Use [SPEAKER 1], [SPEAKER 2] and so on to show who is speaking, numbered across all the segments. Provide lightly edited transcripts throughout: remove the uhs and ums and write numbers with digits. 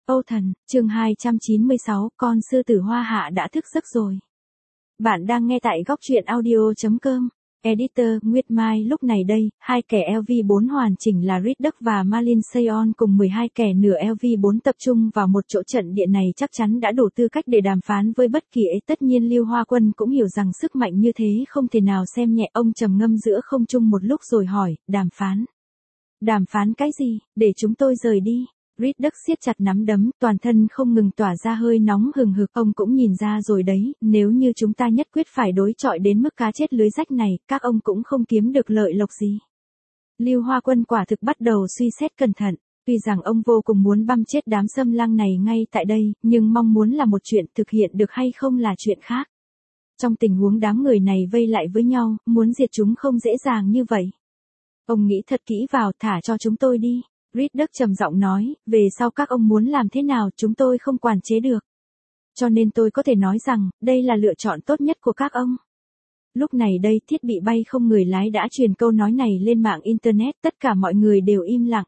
[SPEAKER 1] Âu Thần, chương 296, con sư tử Hoa Hạ đã thức giấc rồi. Bạn đang nghe tại góc truyện audio.com. Editor, Nguyệt Mai lúc này đây, hai kẻ LV4 hoàn chỉnh là Reed Duck và Malin Seon cùng 12 kẻ nửa LV4 tập trung vào một chỗ trận địa này chắc chắn đã đủ tư cách để đàm phán với bất kỳ ấy. Tất nhiên Lưu Hoa Quân cũng hiểu rằng sức mạnh như thế không thể nào xem nhẹ. Ông trầm ngâm giữa không trung một lúc rồi hỏi, đàm phán? Đàm phán cái gì, để chúng tôi rời đi? Reed Duck siết chặt nắm đấm, toàn thân không ngừng tỏa ra hơi nóng hừng hực. Ông cũng nhìn ra rồi đấy, nếu như chúng ta nhất quyết phải đối chọi đến mức cá chết lưới rách này, các ông cũng không kiếm được lợi lộc gì. Lưu Hoa Quân quả thực bắt đầu suy xét cẩn thận. Tuy rằng ông vô cùng muốn băm chết đám xâm lăng này ngay tại đây, nhưng mong muốn là một chuyện, thực hiện được hay không là chuyện khác. Trong tình huống đám người này vây lại với nhau, muốn diệt chúng không dễ dàng như vậy. Ông nghĩ thật kỹ vào, thả cho chúng tôi đi. Reed Duck trầm giọng nói, về sau các ông muốn làm thế nào chúng tôi không quản chế được. Cho nên tôi có thể nói rằng, đây là lựa chọn tốt nhất của các ông. Lúc này đây thiết bị bay không người lái đã truyền câu nói này lên mạng Internet, tất cả mọi người đều im lặng.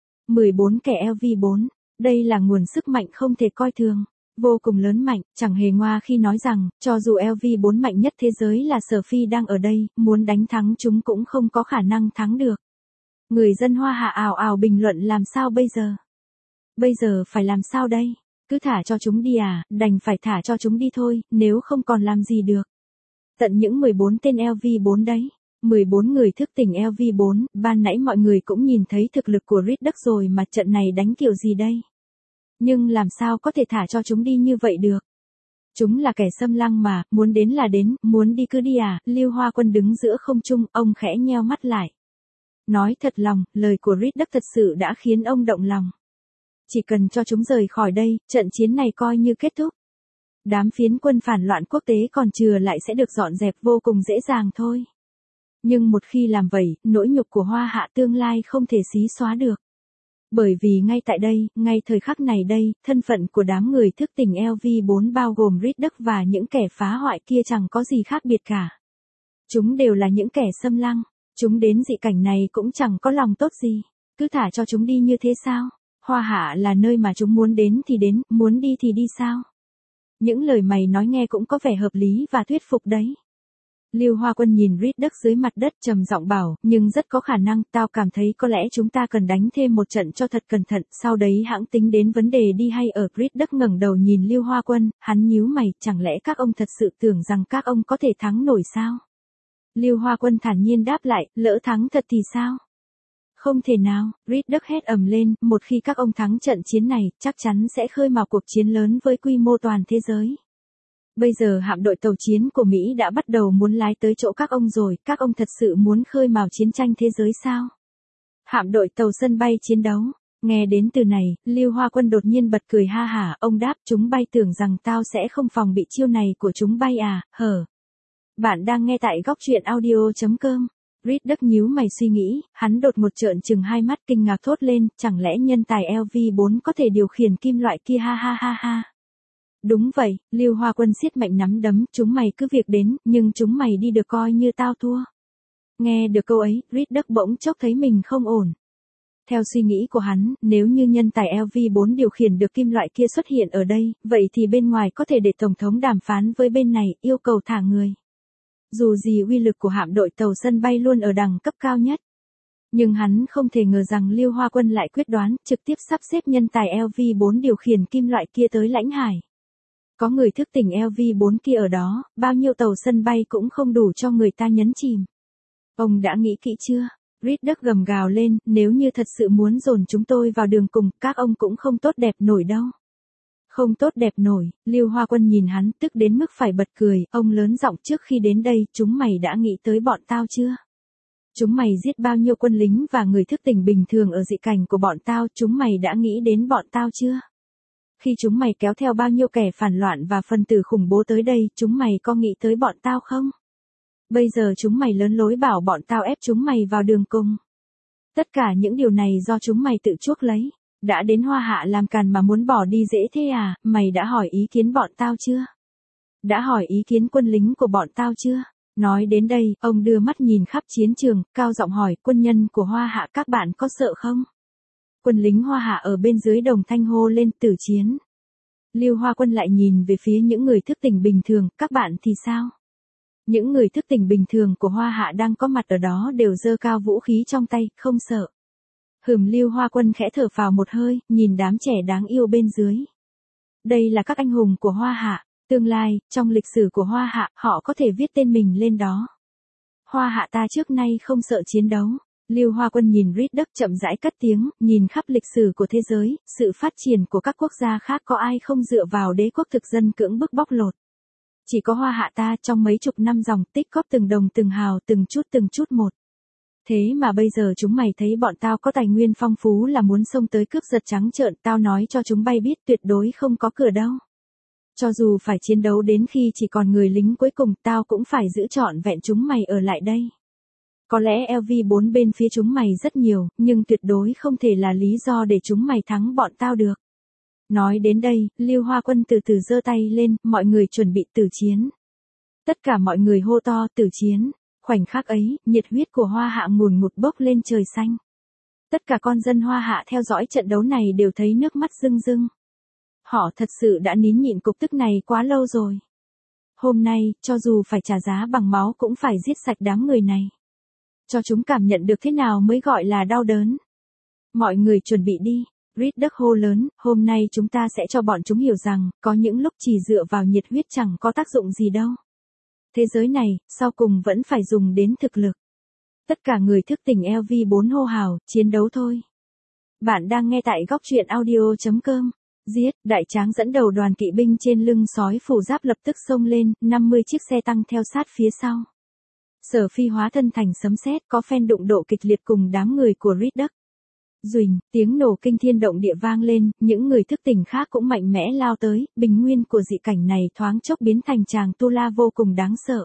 [SPEAKER 1] 14 kẻ LV4, đây là nguồn sức mạnh không thể coi thường. Vô cùng lớn mạnh, chẳng hề ngoa khi nói rằng, cho dù LV4 mạnh nhất thế giới là Sở Phi đang ở đây, muốn đánh thắng chúng cũng không có khả năng thắng được. Người dân Hoa Hạ ào ào bình luận làm sao bây giờ? Bây giờ phải làm sao đây? Cứ thả cho chúng đi à, đành phải thả cho chúng đi thôi, nếu không còn làm gì được. Tận những 14 tên LV4 đấy. 14 người thức tỉnh LV4, ban nãy mọi người cũng nhìn thấy thực lực của Reed Duck rồi mà trận này đánh kiểu gì đây? Nhưng làm sao có thể thả cho chúng đi như vậy được? Chúng là kẻ xâm lăng mà, muốn đến là đến, muốn đi cứ đi à? Lưu Hoa Quân đứng giữa không trung, ông khẽ nheo mắt lại. Nói thật lòng, lời của Reed Duck thật sự đã khiến ông động lòng. Chỉ cần cho chúng rời khỏi đây, trận chiến này coi như kết thúc. Đám phiến quân phản loạn quốc tế còn chừa lại sẽ được dọn dẹp vô cùng dễ dàng thôi. Nhưng một khi làm vậy, nỗi nhục của Hoa Hạ tương lai không thể xí xóa được. Bởi vì ngay tại đây, ngay thời khắc này đây, thân phận của đám người thức tỉnh LV4 bao gồm Reed Duck và những kẻ phá hoại kia chẳng có gì khác biệt cả. Chúng đều là những kẻ xâm lăng. Chúng đến dị cảnh này cũng chẳng có lòng tốt gì. Cứ thả cho chúng đi như thế sao? Hoa Hạ là nơi mà chúng muốn đến thì đến, muốn đi thì đi sao? Những lời mày nói nghe cũng có vẻ hợp lý và thuyết phục đấy. Lưu Hoa Quân nhìn Reed Duck dưới mặt đất trầm giọng bảo, nhưng rất có khả năng, tao cảm thấy có lẽ chúng ta cần đánh thêm một trận cho thật cẩn thận, sau đấy hãng tính đến vấn đề đi hay ở. Reed Duck ngẩng đầu nhìn Lưu Hoa Quân, hắn nhíu mày, chẳng lẽ các ông thật sự tưởng rằng các ông có thể thắng nổi sao? Lưu Hoa Quân thản nhiên đáp lại, lỡ thắng thật thì sao? Không thể nào, Reed Duck hét ầm lên, một khi các ông thắng trận chiến này, chắc chắn sẽ khơi mào cuộc chiến lớn với quy mô toàn thế giới. Bây giờ hạm đội tàu chiến của Mỹ đã bắt đầu muốn lái tới chỗ các ông rồi, các ông thật sự muốn khơi mào chiến tranh thế giới sao? Hạm đội tàu sân bay chiến đấu. Nghe đến từ này, Lưu Hoa Quân đột nhiên bật cười ha hả, ông đáp, chúng bay tưởng rằng tao sẽ không phòng bị chiêu này của chúng bay à, hở? Bạn đang nghe tại góc truyện audio.com. Reed Duck nhíu mày suy nghĩ, hắn đột một trợn trừng hai mắt kinh ngạc thốt lên, chẳng lẽ nhân tài LV4 có thể điều khiển kim loại kia ha ha ha ha. Đúng vậy, Lưu Hoa Quân siết mạnh nắm đấm, chúng mày cứ việc đến, nhưng chúng mày đi được coi như tao thua. Nghe được câu ấy, Reed Duck bỗng chốc thấy mình không ổn. Theo suy nghĩ của hắn, nếu như nhân tài LV4 điều khiển được kim loại kia xuất hiện ở đây, vậy thì bên ngoài có thể để Tổng thống đàm phán với bên này, yêu cầu thả người. Dù gì uy lực của hạm đội tàu sân bay luôn ở đẳng cấp cao nhất. Nhưng hắn không thể ngờ rằng Lưu Hoa Quân lại quyết đoán, trực tiếp sắp xếp nhân tài LV4 điều khiển kim loại kia tới lãnh hải. Có người thức tỉnh LV4 kia ở đó, bao nhiêu tàu sân bay cũng không đủ cho người ta nhấn chìm. Ông đã nghĩ kỹ chưa? Reed Duck gầm gào lên, nếu như thật sự muốn dồn chúng tôi vào đường cùng, các ông cũng không tốt đẹp nổi đâu. Không tốt đẹp nổi, Lưu Hoa Quân nhìn hắn tức đến mức phải bật cười, ông lớn giọng, trước khi đến đây, chúng mày đã nghĩ tới bọn tao chưa? Chúng mày giết bao nhiêu quân lính và người thức tỉnh bình thường ở dị cảnh của bọn tao, chúng mày đã nghĩ đến bọn tao chưa? Khi chúng mày kéo theo bao nhiêu kẻ phản loạn và phân tử khủng bố tới đây, chúng mày có nghĩ tới bọn tao không? Bây giờ chúng mày lớn lối bảo bọn tao ép chúng mày vào đường cùng. Tất cả những điều này do chúng mày tự chuốc lấy. Đã đến Hoa Hạ làm càn mà muốn bỏ đi dễ thế à, mày đã hỏi ý kiến bọn tao chưa? Đã hỏi ý kiến quân lính của bọn tao chưa? Nói đến đây, ông đưa mắt nhìn khắp chiến trường, cao giọng hỏi, quân nhân của Hoa Hạ các bạn có sợ không? Quân lính Hoa Hạ ở bên dưới đồng thanh hô lên tử chiến. Lưu Hoa Quân lại nhìn về phía những người thức tỉnh bình thường, các bạn thì sao? Những người thức tỉnh bình thường của Hoa Hạ đang có mặt ở đó đều giơ cao vũ khí trong tay, không sợ. Lưu Hoa Quân khẽ thở phào một hơi, nhìn đám trẻ đáng yêu bên dưới. Đây là các anh hùng của Hoa Hạ, tương lai, trong lịch sử của Hoa Hạ, họ có thể viết tên mình lên đó. Hoa Hạ ta trước nay không sợ chiến đấu. Lưu Hoa Quân nhìn Reed Duck chậm rãi cất tiếng, nhìn khắp lịch sử của thế giới, sự phát triển của các quốc gia khác có ai không dựa vào đế quốc thực dân cưỡng bức bóc lột. Chỉ có Hoa Hạ ta trong mấy chục năm dòng tích góp từng đồng từng hào từng chút một. Thế mà bây giờ chúng mày thấy bọn tao có tài nguyên phong phú là muốn xông tới cướp giật trắng trợn, tao nói cho chúng bay biết tuyệt đối không có cửa đâu. Cho dù phải chiến đấu đến khi chỉ còn người lính cuối cùng, tao cũng phải giữ trọn vẹn chúng mày ở lại đây. Có lẽ LV4 bên phía chúng mày rất nhiều, nhưng tuyệt đối không thể là lý do để chúng mày thắng bọn tao được. Nói đến đây, Lưu Hoa Quân từ từ giơ tay lên, mọi người chuẩn bị tử chiến. Tất cả mọi người hô to tử chiến. Khoảnh khắc ấy, nhiệt huyết của Hoa Hạ ngùn ngụt bốc lên trời xanh. Tất cả con dân Hoa Hạ theo dõi trận đấu này đều thấy nước mắt rưng rưng. Họ thật sự đã nín nhịn cục tức này quá lâu rồi. Hôm nay, cho dù phải trả giá bằng máu cũng phải giết sạch đám người này. Cho chúng cảm nhận được thế nào mới gọi là đau đớn. Mọi người chuẩn bị đi. Reed Duck hô lớn, hôm nay chúng ta sẽ cho bọn chúng hiểu rằng, có những lúc chỉ dựa vào nhiệt huyết chẳng có tác dụng gì đâu. Thế giới này, sau cùng vẫn phải dùng đến thực lực. Tất cả người thức tỉnh LV4 hô hào, chiến đấu thôi. Bạn đang nghe tại góc truyện audio.com. Giết, đại tráng dẫn đầu đoàn kỵ binh trên lưng sói phủ giáp lập tức xông lên, 50 chiếc xe tăng theo sát phía sau. Sở Phi hóa thân thành sấm sét, có phen đụng độ kịch liệt cùng đám người của Reed Duck. Duỳnh, tiếng nổ kinh thiên động địa vang lên, những người thức tỉnh khác cũng mạnh mẽ lao tới, bình nguyên của dị cảnh này thoáng chốc biến thành tràng tu la vô cùng đáng sợ.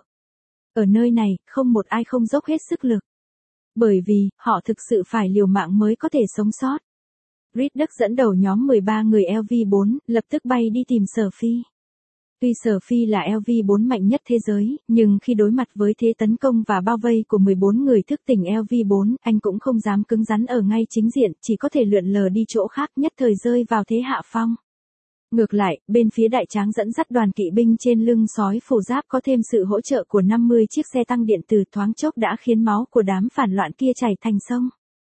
[SPEAKER 1] Ở nơi này, không một ai không dốc hết sức lực. Bởi vì, họ thực sự phải liều mạng mới có thể sống sót. Reed Duck dẫn đầu nhóm 13 người LV4, lập tức bay đi tìm Sở Phi. Tuy Sở Phi là LV4 mạnh nhất thế giới, nhưng khi đối mặt với thế tấn công và bao vây của 14 người thức tỉnh LV4, anh cũng không dám cứng rắn ở ngay chính diện, chỉ có thể lượn lờ đi chỗ khác, nhất thời rơi vào thế hạ phong. Ngược lại, bên phía đại tráng dẫn dắt đoàn kỵ binh trên lưng sói phủ giáp có thêm sự hỗ trợ của 50 chiếc xe tăng điện tử thoáng chốc đã khiến máu của đám phản loạn kia chảy thành sông.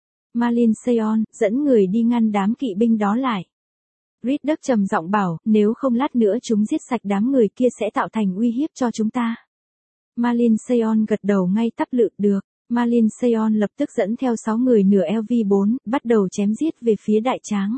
[SPEAKER 1] Malin Seon dẫn người đi ngăn đám kỵ binh đó lại. Reed Duck trầm giọng bảo, nếu không lát nữa chúng giết sạch đám người kia sẽ tạo thành uy hiếp cho chúng ta. Malin Seon gật đầu ngay tắp lự, được. Malin Seon lập tức dẫn theo 6 người nửa LV4, bắt đầu chém giết về phía đại tráng.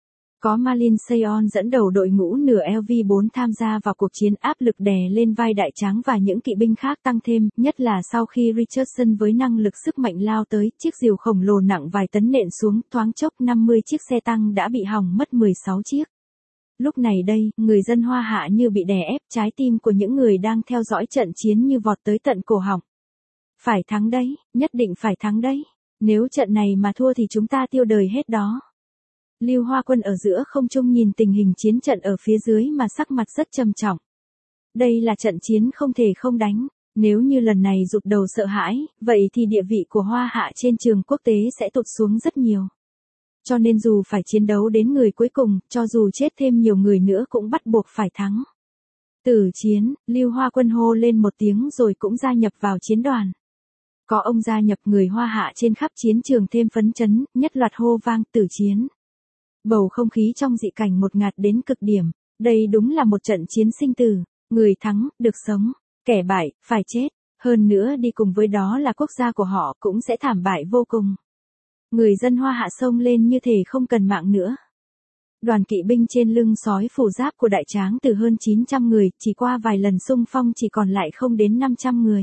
[SPEAKER 1] Có Malin Seon dẫn đầu đội ngũ nửa LV4 tham gia vào cuộc chiến, áp lực đè lên vai đại tráng và những kỵ binh khác tăng thêm, nhất là sau khi Richardson với năng lực sức mạnh lao tới, chiếc rìu khổng lồ nặng vài tấn nện xuống, thoáng chốc 50 chiếc xe tăng đã bị hỏng mất 16 chiếc. Lúc này đây, người dân Hoa Hạ như bị đè ép, trái tim của những người đang theo dõi trận chiến như vọt tới tận cổ họng. Phải thắng đấy, nhất định phải thắng đấy. Nếu trận này mà thua thì chúng ta tiêu đời hết đó. Lưu Hoa Quân ở giữa không trung nhìn tình hình chiến trận ở phía dưới mà sắc mặt rất trầm trọng. Đây là trận chiến không thể không đánh. Nếu như lần này rụt đầu sợ hãi, vậy thì địa vị của Hoa Hạ trên trường quốc tế sẽ tụt xuống rất nhiều. Cho nên dù phải chiến đấu đến người cuối cùng, cho dù chết thêm nhiều người nữa cũng bắt buộc phải thắng. Tử chiến, Lưu Hoa Quân hô lên một tiếng rồi cũng gia nhập vào chiến đoàn. Có ông gia nhập, người Hoa Hạ trên khắp chiến trường thêm phấn chấn, nhất loạt hô vang tử chiến. Bầu không khí trong dị cảnh một ngạt đến cực điểm, đây đúng là một trận chiến sinh tử, người thắng, được sống, kẻ bại, phải chết, hơn nữa đi cùng với đó là quốc gia của họ cũng sẽ thảm bại vô cùng. Người dân Hoa Hạ xông lên như thể không cần mạng nữa. Đoàn kỵ binh trên lưng sói phủ giáp của đại tráng từ hơn 900 người, chỉ qua vài lần xung phong chỉ còn lại không đến 500 người.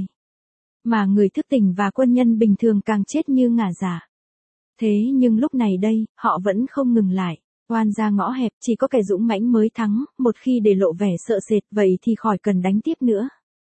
[SPEAKER 1] Mà người thức tỉnh và quân nhân bình thường càng chết như ngả giả. Thế nhưng lúc này đây, họ vẫn không ngừng lại. Oan ra ngõ hẹp, chỉ có kẻ dũng mãnh mới thắng, một khi để lộ vẻ sợ sệt vậy thì khỏi cần đánh tiếp nữa.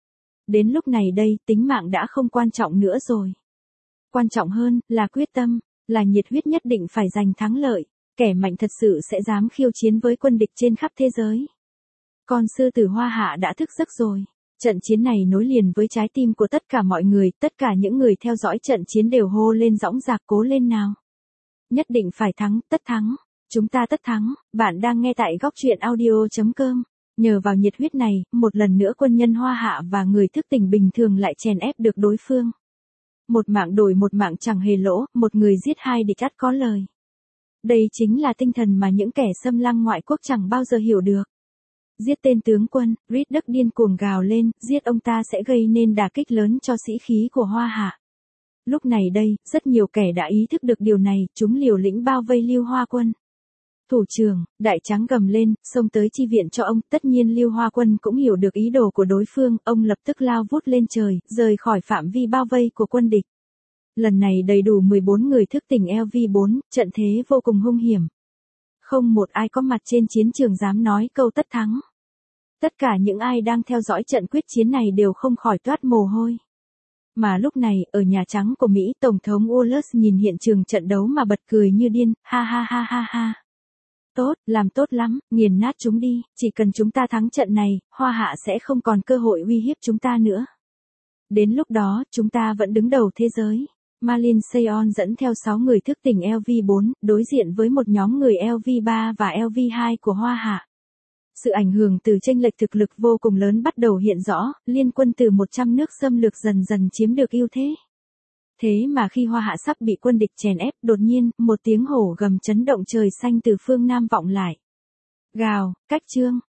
[SPEAKER 1] Đến lúc này đây, tính mạng đã không quan trọng nữa rồi. Quan trọng hơn, là quyết tâm, là nhiệt huyết nhất định phải giành thắng lợi. Kẻ mạnh thật sự sẽ dám khiêu chiến với quân địch trên khắp thế giới. Con sư tử Hoa Hạ đã thức giấc rồi. Trận chiến này nối liền với trái tim của tất cả mọi người, tất cả những người theo dõi trận chiến đều hô lên dõng dạc, cố lên nào. Nhất định phải thắng, tất thắng. Chúng ta tất thắng. Bạn đang nghe tại góc truyện audio.com. Nhờ vào nhiệt huyết này, một lần nữa quân nhân Hoa Hạ và người thức tỉnh bình thường lại chèn ép được đối phương. Một mạng đổi một mạng chẳng hề lỗ, một người giết hai địch ắt có lời. Đây chính là tinh thần mà những kẻ xâm lăng ngoại quốc chẳng bao giờ hiểu được. Giết tên tướng quân, Reed Đức điên cuồng gào lên, giết ông ta sẽ gây nên đả kích lớn cho sĩ khí của Hoa Hạ. Lúc này đây, rất nhiều kẻ đã ý thức được điều này, chúng liều lĩnh bao vây Lưu Hoa Quân. Thủ trưởng, Đại Tráng gầm lên, xông tới chi viện cho ông, tất nhiên Lưu Hoa Quân cũng hiểu được ý đồ của đối phương, ông lập tức lao vút lên trời, rời khỏi phạm vi bao vây của quân địch. Lần này đầy đủ 14 người thức tỉnh LV4, trận thế vô cùng hung hiểm. Không một ai có mặt trên chiến trường dám nói câu tất thắng. Tất cả những ai đang theo dõi trận quyết chiến này đều không khỏi toát mồ hôi. Mà lúc này, ở Nhà Trắng của Mỹ, Tổng thống Wallace nhìn hiện trường trận đấu mà bật cười như điên, ha ha ha ha ha. Tốt, làm tốt lắm, nghiền nát chúng đi, chỉ cần chúng ta thắng trận này, Hoa Hạ sẽ không còn cơ hội uy hiếp chúng ta nữa. Đến lúc đó, chúng ta vẫn đứng đầu thế giới. Malin Seon dẫn theo 6 người thức tỉnh LV4, đối diện với một nhóm người LV3 và LV2 của Hoa Hạ. Sự ảnh hưởng từ chênh lệch thực lực vô cùng lớn bắt đầu hiện rõ, liên quân từ 100 nước xâm lược dần dần chiếm được ưu thế. Thế mà khi Hoa Hạ sắp bị quân địch chèn ép, đột nhiên, một tiếng hổ gầm chấn động trời xanh từ phương Nam vọng lại. Gào, cách trương,